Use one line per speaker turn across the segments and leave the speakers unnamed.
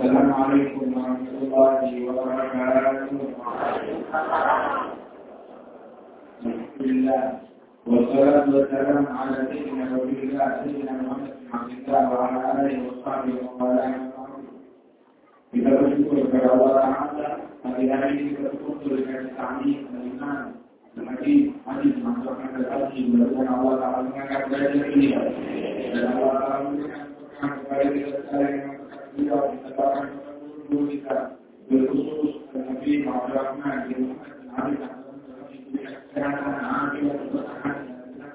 Assalamualaikum warahmatullahi wabarakatuh. Alhamdulillah. Wassalatu wassalamu ala sayyidina Rasulillah sayyidina Muhammad bin Abdullah wa ala alihi wa sahbihi wa man kita bersyukur kepada Allah Ta'ala. Hari ini kita berkumpul dengan ta'lim dan iman dan hadis masukkan ke hati mudah-mudahan Allah Ta'ala mengangkat derajat ini dan Allah Ta'ala memberikan keberkahan kepada kita sekalian yang mengangkat beliau disebabkan guru kita berkhusus Nabi Muhammad Rahman bin Muhammad bin Ali kesehatan afiat keberkahan dan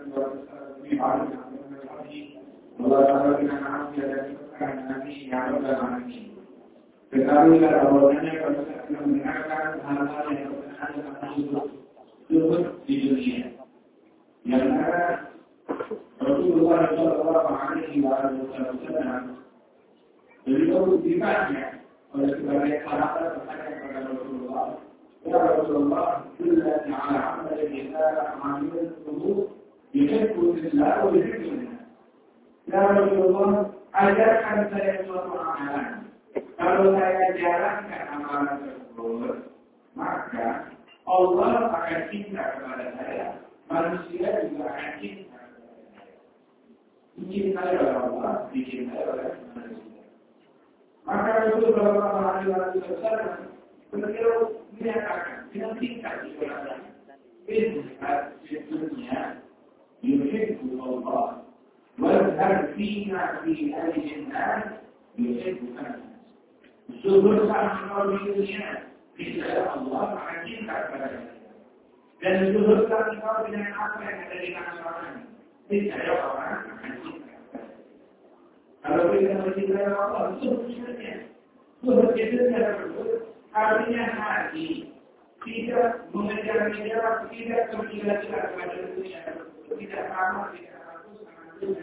Allah Ta'ala dengan afiat dan keberkahan Nabi ya Rabbal Alamin. Ketahuilah bahwasanya kalau kita mendengarkan hal-hal yang berkenaan dengan zuhud di dunia, yang mana Rasulullah Shallallahu Alaihi Wasallam beliau ditanya oleh sebagai sahabat bertanya kepada Rasulullah, ya Rasulullah, Bismillah ala amal kita amal zuhud yuhibbu billah wa yuhibbu. Ya Rasulullah, ajarkan saya suatu amalan. Kalau saya jalankan amalan tersebut, maka Allah akan cinta kepada saya, manusia juga akan cinta kepada saya. Dicintai oleh Allah, dicintai oleh manusia. Maka Rasulullah SAW beliau menyatakan dengan tingkat di surah Al-Fatihah di dunia, yuhibbu Allah, wazhar fina fi al-jannah, yuhibbu Allah. Zuhud sama di dunia, tidak Allah akan cinta kepada kita. Dan zuhud sama dengan apa yang ada di dalam orang, tidak orang akan cinta kepada kita. Kalau kita mencintai Allah, zuhud itu artinya hati tidak mengejar-ngejar, tidak tergila-gila kepada dunia, tidak ramah, tidak rakus dengan dunia.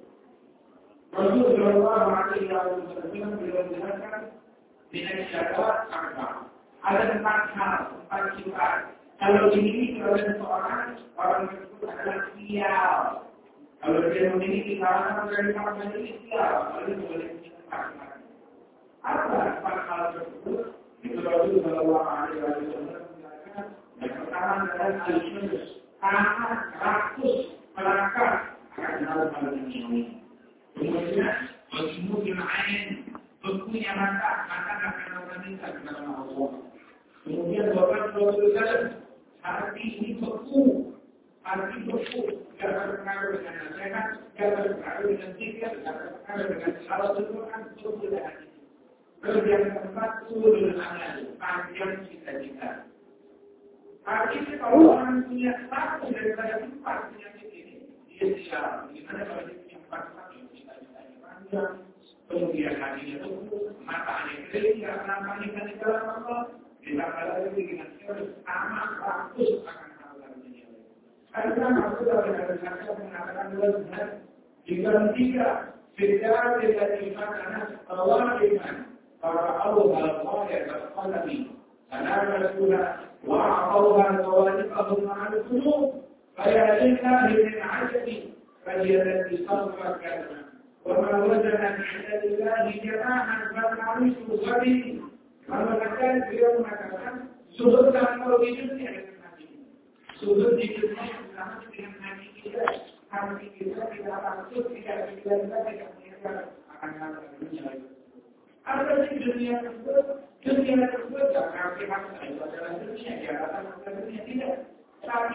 Rasulullah SAW beliau menjelaskan dengan syarat apa? Ada 4 hal, 4 sifat. Kalau dimiliki oleh seorang, orang tersebut adalah sial. Kalau dia memiliki kalangan dari kalangan ini sial, lalu boleh menyebabkan. Apa 4 hal tersebut? Itu Rasulullah SAW menjelaskan. Yang pertama adalah al-syurus, tahan, rakus, melangkah akan hal-hal ini. Kemudian, berjumlah ain, berpunya mata akan meminta kepada Allah. Kemudian Bapak Rasulullah hati ini beku, tidak berpengaruh dengan nasihat, tidak berpengaruh dengan zikir, tidak berpengaruh dengan salat Al-Quran, beku dah hati. Lalu yang keempat, sulul amal, panjang cita-cita. Artinya kalau orang punya 1 daripada 4 penyakit ini, dia siap. Gimana kalau dia punya 4 cita-citanya panjang, kemudian hatinya tubuh, matanya kering, tidak namanya di dalam Allah, ditambah lagi dengan serius, amat rakus akan hal-hal dunia. Karena Rasulullah SAW mengatakan benar, jika 3 sejauh dari iman wajiban, para Allah al-Qadar al-Qadami, karena Rasulullah wa'awah al-Qawadibahum ma'al-Qulub, fayadillah min ajabi, fayadillah disawfah وما وجد من عند الله جناحا فالعرش غني kalau katakan beliau mengatakan sudut kalau di dunia dengan hati sudut di dunia sama dengan hati kita tidak langsung tidak tidak akan hal dunia ada di dunia tersebut jangan kita itu adalah dunia jabatan dunia tidak tapi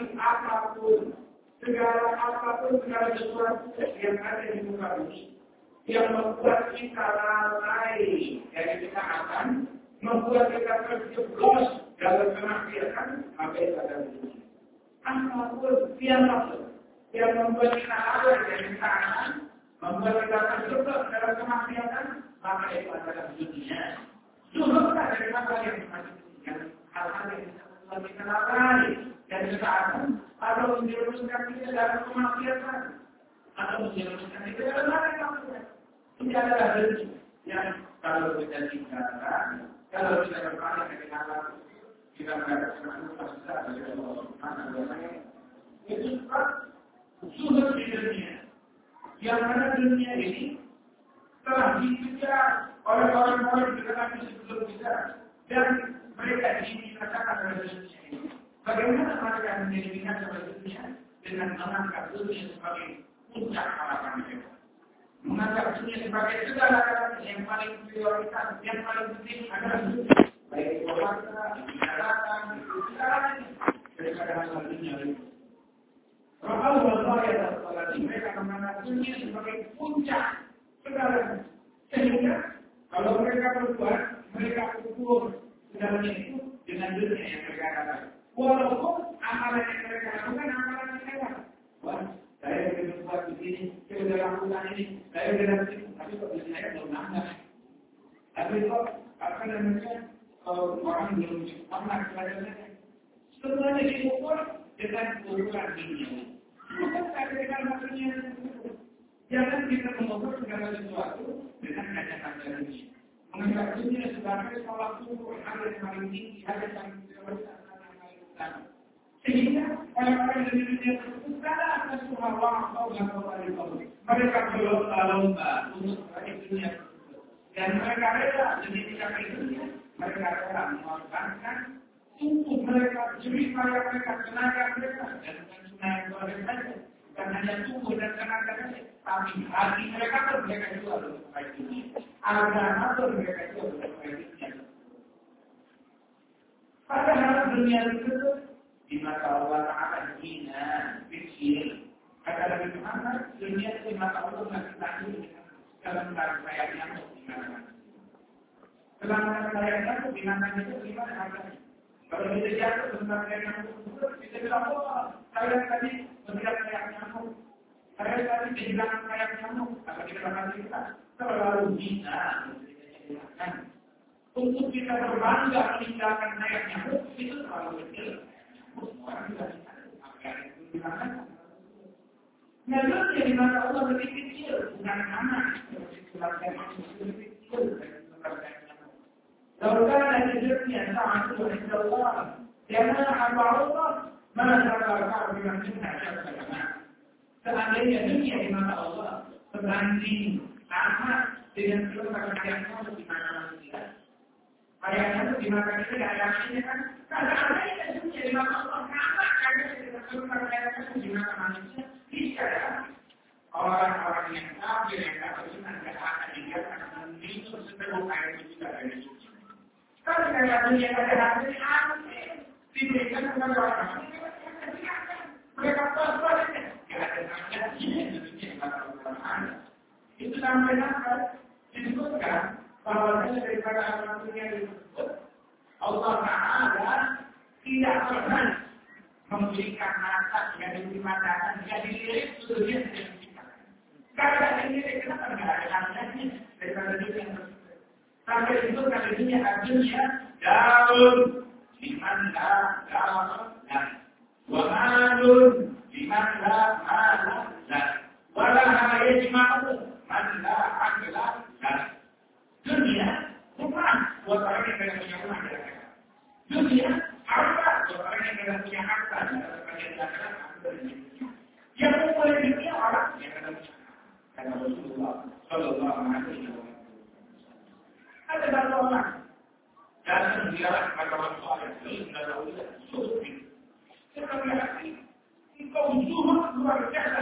segala sesuatu yang ada di muka bumi yang membuat kita lalai dari ketaatan, membuat kita terjeblos dalam kemaksiatan, apa yang ada di sini. Apapun yang membuat kita lalai dari ketaatan, membuat kita terjeblos dalam kemaksiatan, maka itu adalah dunia. Zuhudlah dari hal yang mematikan, hal-hal yang membuat kita lalai dari ketaatan, atau menjerumuskan kita dalam kemaksiatan, atau menjerumuskan kita dalam kemaksiatan. Ini adalah rezeki yang kalau kita tinggalkan, kalau kita berpaling dari hal kita mendapatkan manfaat dari Allah Subhanahu wa Ta'ala. Itu zuhud di dunia. Yang mana dunia ini telah dikejar oleh orang-orang di kami sebelum kita dan mereka dikatakan oleh dunia ini. Bagaimana mereka menjadikan sebagai dunia dengan menganggap dunia sebagai puncak harapan mereka, menganggap dunia sebagai segala-galanya yang paling prioritas, yang paling penting adalah dunia, baik itu harta, daratan, segalanya daripada hal dunia itu. Rasulullah SAW mereka menganggap dunia sebagai puncak segalanya. Sehingga kalau mereka berbuat, mereka ukur segalanya itu dengan dunia yang mereka katakan. Walaupun amalan yang mereka lakukan amalan yang hebat. Wah, saya sudah berbuat begini, saya sudah lakukan ini, saya sudah lakukan itu, tapi kok dunia saya belum nambah. Tapi kok apa namanya orang belum pernah belajarnya. Semuanya diukur dengan ukuran dunia. Bukan dengan maksudnya. Jangan kita mengukur segala sesuatu dengan kaca-kaca dunia. Menganggap dunia sebagai tolak ukur hal yang paling tinggi, hal yang paling prioritas, hal yang paling utama. Sehingga orang-orang di dunia tersebut karena atas Tuhan Allah mereka berlomba-lomba untuk meraih dunia tersebut. Dan mereka rela demi mencapai dunia, mereka rela mengorbankan tubuh mereka, jerih payah mereka, tenaga mereka, dan bukan cuma yang boleh saja. Bukan hanya tubuh dan tenaga saja, tapi hati mereka pun mereka jual untuk meraih dunia. Agama pun mereka jual untuk meraih dunia. Padahal dunia tersebut di mata Allah Ta'ala hina, kecil. Kata Nabi Muhammad, dunia di mata Allah masih takut dalam kayak nyamuk di mana-mana. Dalam kayak nyamuk di mana-mana itu gimana harganya? Kalau kita jatuh tentang kayak nyamuk, kita bilang, oh, saya tadi bergerak kayak nyamuk. Saya tadi bergerak kayak nyamuk. Apa kita akan kita? Terlalu bisa menceritakan. Untuk kita berbangga meninggalkan kayak nyamuk, itu terlalu kecil. Orang tidak bisa apa yang itu dikatakan. Namun yang dimana Allah lebih kecil, bukan anak. Seperti surat yang lebih kecil dari surat yang nyamuk. Kalau kan hidupnya sangat sulit Allah. Karena apa Allah menasabkan dengan cinta. Seandainya dunia di mata Allah sebanding sama dengan seluruh yang nyamuk di mana manusia. Ayatnya itu di mata kita tidak ada artinya kan? Karena ada dunia di mata Allah sama karena kita seluruh ayatnya itu di mata manusia bisa ya. Orang-orang yang kafir yang kafir itu tidak akan dibiarkan minum sepenuh air itu tidak ada di dunia. Kalau kita dunia ada artinya aneh diberikan kepada orang mereka puas-puas saja. Tidak ada artinya di dunia di mata Allah. Itu sampai sampai disebutkan bahwasanya daripada alam dunia tersebut Allah Ta'ala tidak pernah memberikan nasab yang dimatakan yang dilirik seluruhnya tidak diberikan. Karena dilirik kenapa tidak ada nasabnya daripada dunia tersebut. Sampai disebutkan di dunia daun liman la daun dan wamalun liman la malah dan walaha yajma'u man la akla dan dunia bukan buat orang yang tidak punya rumah. Dunia harta buat orang yang tidak punya harta. Yang boleh dunia orang yang tidak punya harta. Kata Rasulullah Sallallahu Alaihi Wasallam. Ada satu orang datang dia kepada Rasulullah Sallallahu Alaihi Wasallam. Engkau zuhud luar biasa.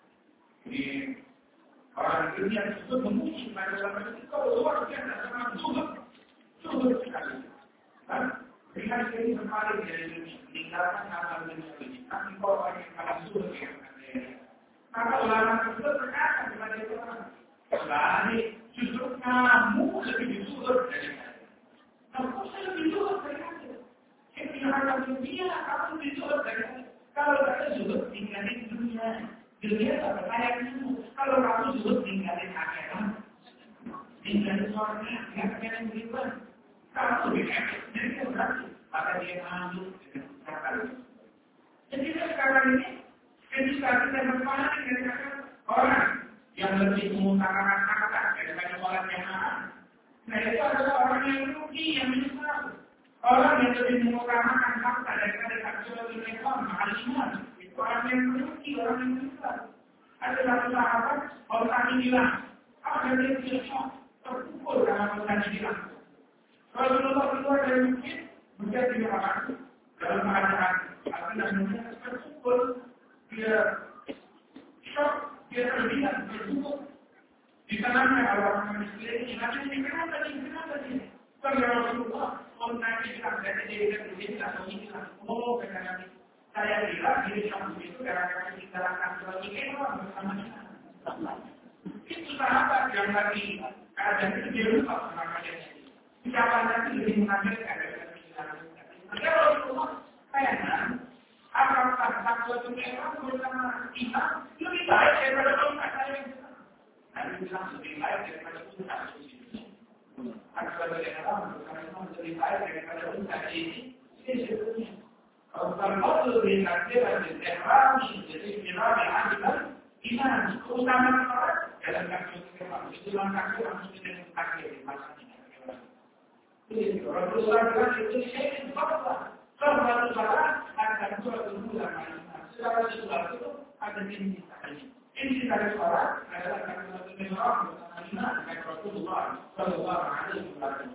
Orang dunia tersebut memuji pada zaman itu kalau luar biasa sangat zuhud sekali. Dengan ini kembali dari dunia, meninggalkan amal dunia ini. Tapi kalau orang yang kalah zuhud yang maka ulama tersebut berkata kepada itu orang, "Balik, justru kamu lebih zuhud dari saya. Kamu lebih zuhud dari saya. Ketika dunia, kamu lebih zuhud dari saya. Kalau saya zuhud tinggalin dunia." Dunia tak percaya kamu. Kalau kamu zuhud tinggalin akhirat, tinggalin surga, nggak pengen beriman. Kamu lebih hebat dari orang, maka dia malu dengan kata. Jadi sekarang ini, ketika kita berpaling dengan orang yang lebih mengutarakan harta daripada orang yang haram, nah itu adalah orang yang rugi, yang menyesal. Orang yang lebih mengutarakan harta daripada takjil Islam, mahal itu orang yang merugi, orang yang menyesal. Ada satu sahabat, orang ini bilang, apa yang dia terpukul dalam orang ini bilang. Rasulullah keluar dari masjid, menjadi orang dalam keadaan apa namanya terpukul, dia shock, dia terlihat terpukul. Di tangannya orang Muslim, ini kenapa tadi? Kalau Rasulullah, orang Nabi bilang dari dia di sini atau ini lah, oh kata saya bilang diri kamu itu gara-gara diterangkan sebagai orang bersama kita. Itu sahabat yang lagi keadaan itu dia lupa sama kalian. Siapa nanti lebih mengajarkan daripada kita. Maka Rasulullah kayaknya apakah satu orang bersama kita lebih baik daripada orang lain. Nabi bilang lebih baik daripada unta ini. Agar bagaimana bersama lebih baik daripada unta ini. Ini sebetulnya. فالفضل بين الكبر الإحرام للاستمرار عاجلا إيمان أسامة الفرق كلام كثير مسلمان كثير مسلمين كثير رسول الله كان يقول شيء فضلا فضل الصلاة أن تكون الأولى مع الإيمان سورة الصلاة هذا من التعليم إن الصلاة adalah kata الإمام الإيمان كان رسول الله صلى الله عليه وسلم.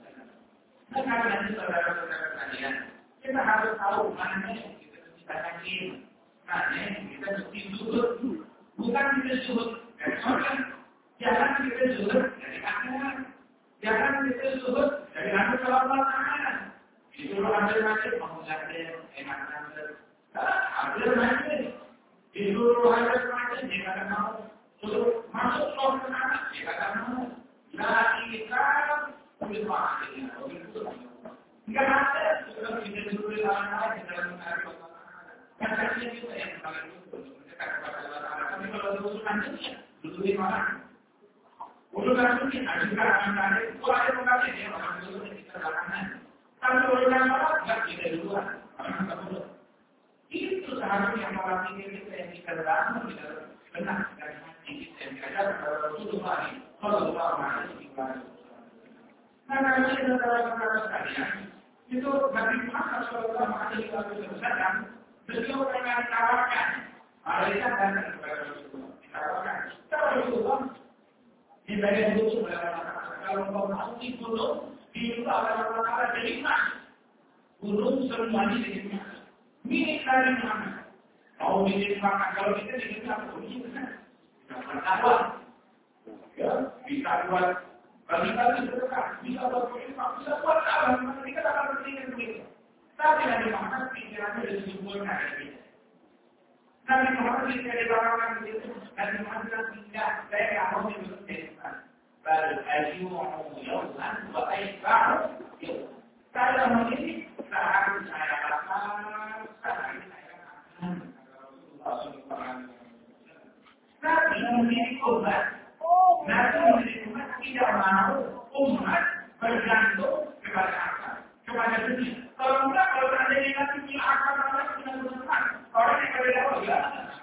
Nah karena itu saudara-saudara sekalian, kita harus tahu mana yang kita sakit, mana yang kita mesti zuhud. Bukan kita zuhud dari orang, jangan kita zuhud dari akhirat, jangan kita zuhud dari anak selama-lamanya. Disuruh ambil masjid, mengucapkan enak ambil, ambil masjid. Disuruh ambil masjid, dia kata mau. Suruh masuk sholat ke sana, dia kata mau. Nah kita boleh masjid, enggak ada, sudah kita dulu dalam kita mencari karena kita yang paling mendekat kepada Allah. Tapi kalau dulu selanjutnya, dulu di mana? Dulu kan mungkin ada juga antara itu ada mengatakan dia orang dulu kita lakukan. Tapi kalau orang lain enggak kita duluan, orang tak dulu. Itu seharusnya malam ini kita yang kita lakukan kita benar dari hati kita yang diajarkan oleh Rasulullah Sallallahu Alaihi Wasallam. Nah, kalau kita dalam sekalian itu Nabi Muhammad Sallallahu Alaihi Wasallam beliau pernah ditawarkan malaikat datang kepada Rasulullah ditawarkan kalau Rasulullah di bagian itu kalau kau mau di gunung di luar dari emas gunung semuanya dari emas milik dari mana mau milik makan kalau kita di kita punya bertakwa ya bisa buat bagi-bagi sedekah, bisa buat infak, bisa buat apa? Kita akan berikan begitu. Tapi Nabi Muhammad pikirannya sudah disebutkan dari kita. Nabi Muhammad tidak dibawakan begitu. Nabi Muhammad bilang tidak, saya tidak mau disebutkan. Bal ayyuhu yawman wa ayyuhu. Saya memilih, sehari saya lakukan, sehari saya lakukan. Nabi memilih obat. Nabi memilih umat tidak mau umat bergantung kepada akal, kepada dunia. Kalau enggak, kalau ada yang nanti punya akal, orang tidak berusaha. Orang yang berbeda ya,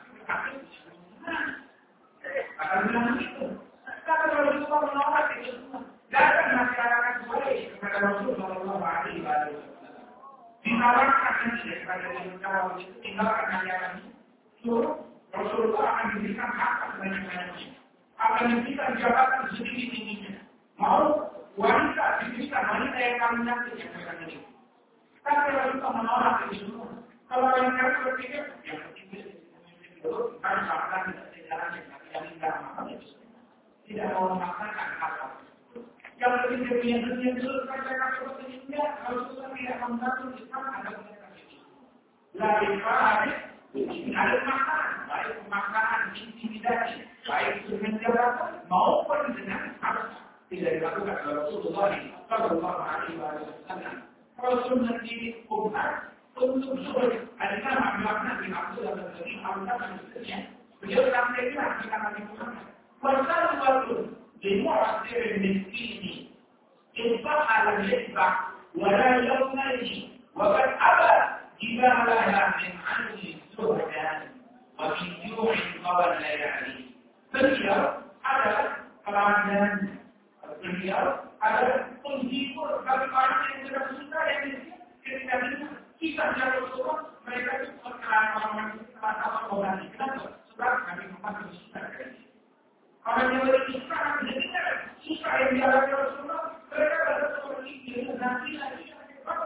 akan bilang begitu. Tapi kalau Rasulullah menolak itu, datang masyarakat boleh kepada Rasulullah Sallallahu Alaihi Wasallam. Ditawarkan saja kepada Rasulullah itu tinggalkan ajaran itu. Rasulullah akan diberikan hak sebanyak-banyaknya. Akan diberikan jabatan sedikit-sedikitnya. Mau wanita diberikan wanita yang kami nanti yang akan ini. Tapi kalau kita menolak itu semua, kalau yang kami berpikir, yang berpikir itu kami makan tidak jalan yang tidak makan itu tidak mau makan apa. Yang lebih punya dunia itu kerja seperti ini, kalau kita tidak membantu Islam ada penyakit itu. Lebih baik ada makanan, baik makanan intimidasi, baik dengan jabatan maupun dengan harta tidak dilakukan oleh Rasulullah Sallallahu Alaihi Wasallam. Rasul menjadi umat untuk suruh ada makna dimaksud dalam segi harta dan sebagainya. Beliau sampaikan kepada Nabi Muhammad. Pasal waktu dimuasir miskin infak ala yasbah wala yawmani wa qad aba jika laha min anni suhdan wa min ju'in qawal layali. Beliau adalah teladan, beliau adalah penghibur bagi orang yang tidak suka yang ketika kita jauh Rasulullah mereka itu perkenalan orang yang sama orang itu sebab kami Muhammad suka dari orang yang berpisah dengan susah yang dialami Rasulullah mereka adalah seperti itu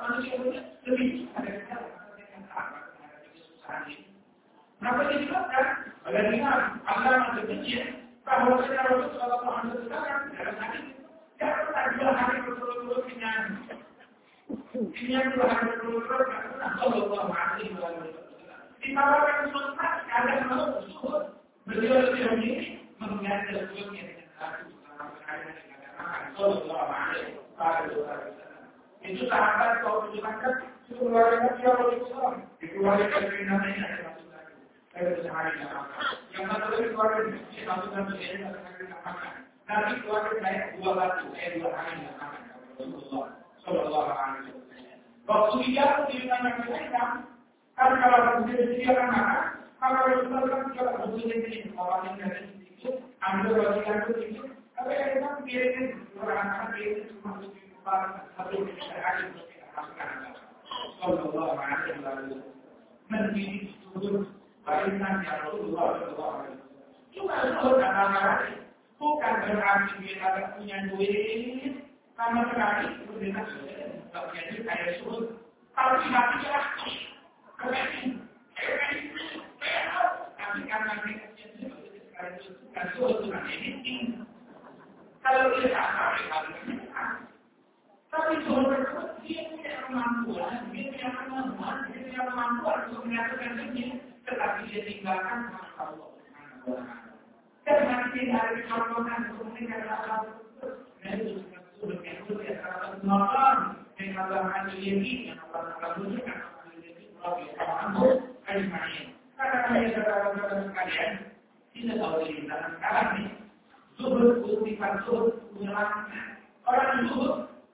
manusia lebih ada yang apa susah ini. Kenapa disebutkan? Oleh Imam Allah berbicara bahwa Rasulullah Shallallahu Alaihi Wasallam dalam hadis tidak pernah 2 hari berturut-turut kenyang. Kenyang 2 hari berturut-turut karena Shallallahu Alaihi Wasallam. Ditawarkan sunat kadang malam suhud. Beliau lebih memilih menghindari tersebutnya dengan satu Shallallahu Alaihi Wasallam. Itu sahabat kalau dimakan keluarga Rasulullah dikeluarkan dari namanya yang satu lagi keluarga di masukkan menjadi makan. Nanti keluarga saya 2 batu, 2 hari makan. Rasulullah Shallallahu Alaihi Wasallam. Waktu dia ditanya mereka, kan kalau disediakan makan, maka Rasulullah juga berusaha ini orang yang dari situ, ambil bagian itu, tapi mereka biarkan orang-orang itu cuma satu hari makan. Shallallahu Alaihi Wasallam. Mendidik sudut barisan yang Rasulullah SAW. Cuma zuhud kata-kata bukan berarti kita tidak punya duit sama sekali. Kemudian jadi kayak zuhud. Kalau tidak bisa, tapi karena kita zuhud dengan ini. Kalau tidak tapi zuhud tersebut dia punya kemampuan, dia punya kemampuan untuk menyatukan ini. Tetapi dia tinggalkan Allah. Karena tidak ada contohan untuk meninggalkan Allah. Dan itu sudah itu dia salah satu makam yang Allah menjadi yang Allah menunjukkan karena dia kata-kata sekalian tidak tahu diri dalam sekarang ini zuhud sifat zuhud menyelamatkan orang zuhud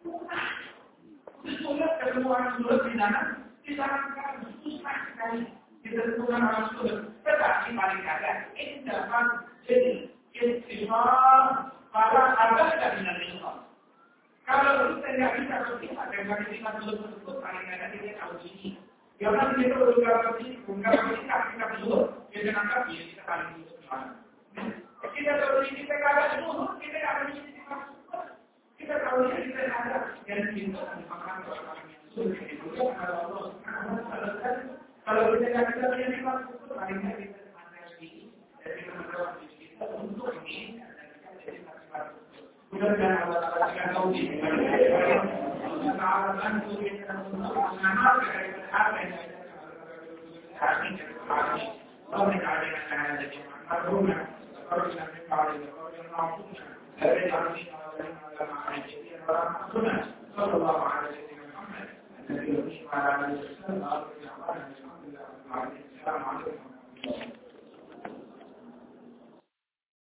susah ketemu orang zuhud di dalam susah sekali ditentukan orang zuhud. Tetapi paling kadang ini dapat jadi istighfar para abad dan minal. Kalau kita tidak bisa berpihak dengan sifat zuhud tersebut, paling kadang dia tahu ini. Jangan kita berusaha kita zuhud, dia jangan kita paling zuhud. Kita tahu ini kita kada zuhud, kita ada di sini masuk. Kita tahu ini kita ada dan kita memakan orang yang zuhud itu kalau Allah Subhanahu wa taala. Kalau kita tidak bisa menerima itu, paling kita pandai diri dari mengenal kita untuk ini dan kita jadi maksimal. Mudah-mudahan Allah akan tahu ini. Taala bantu kita untuk mengamalkan apa yang kami kami kalau ada yang ada di mana kalau kita mencari kalau yang mampu dari kami kalau Allah Alaihi Wasallam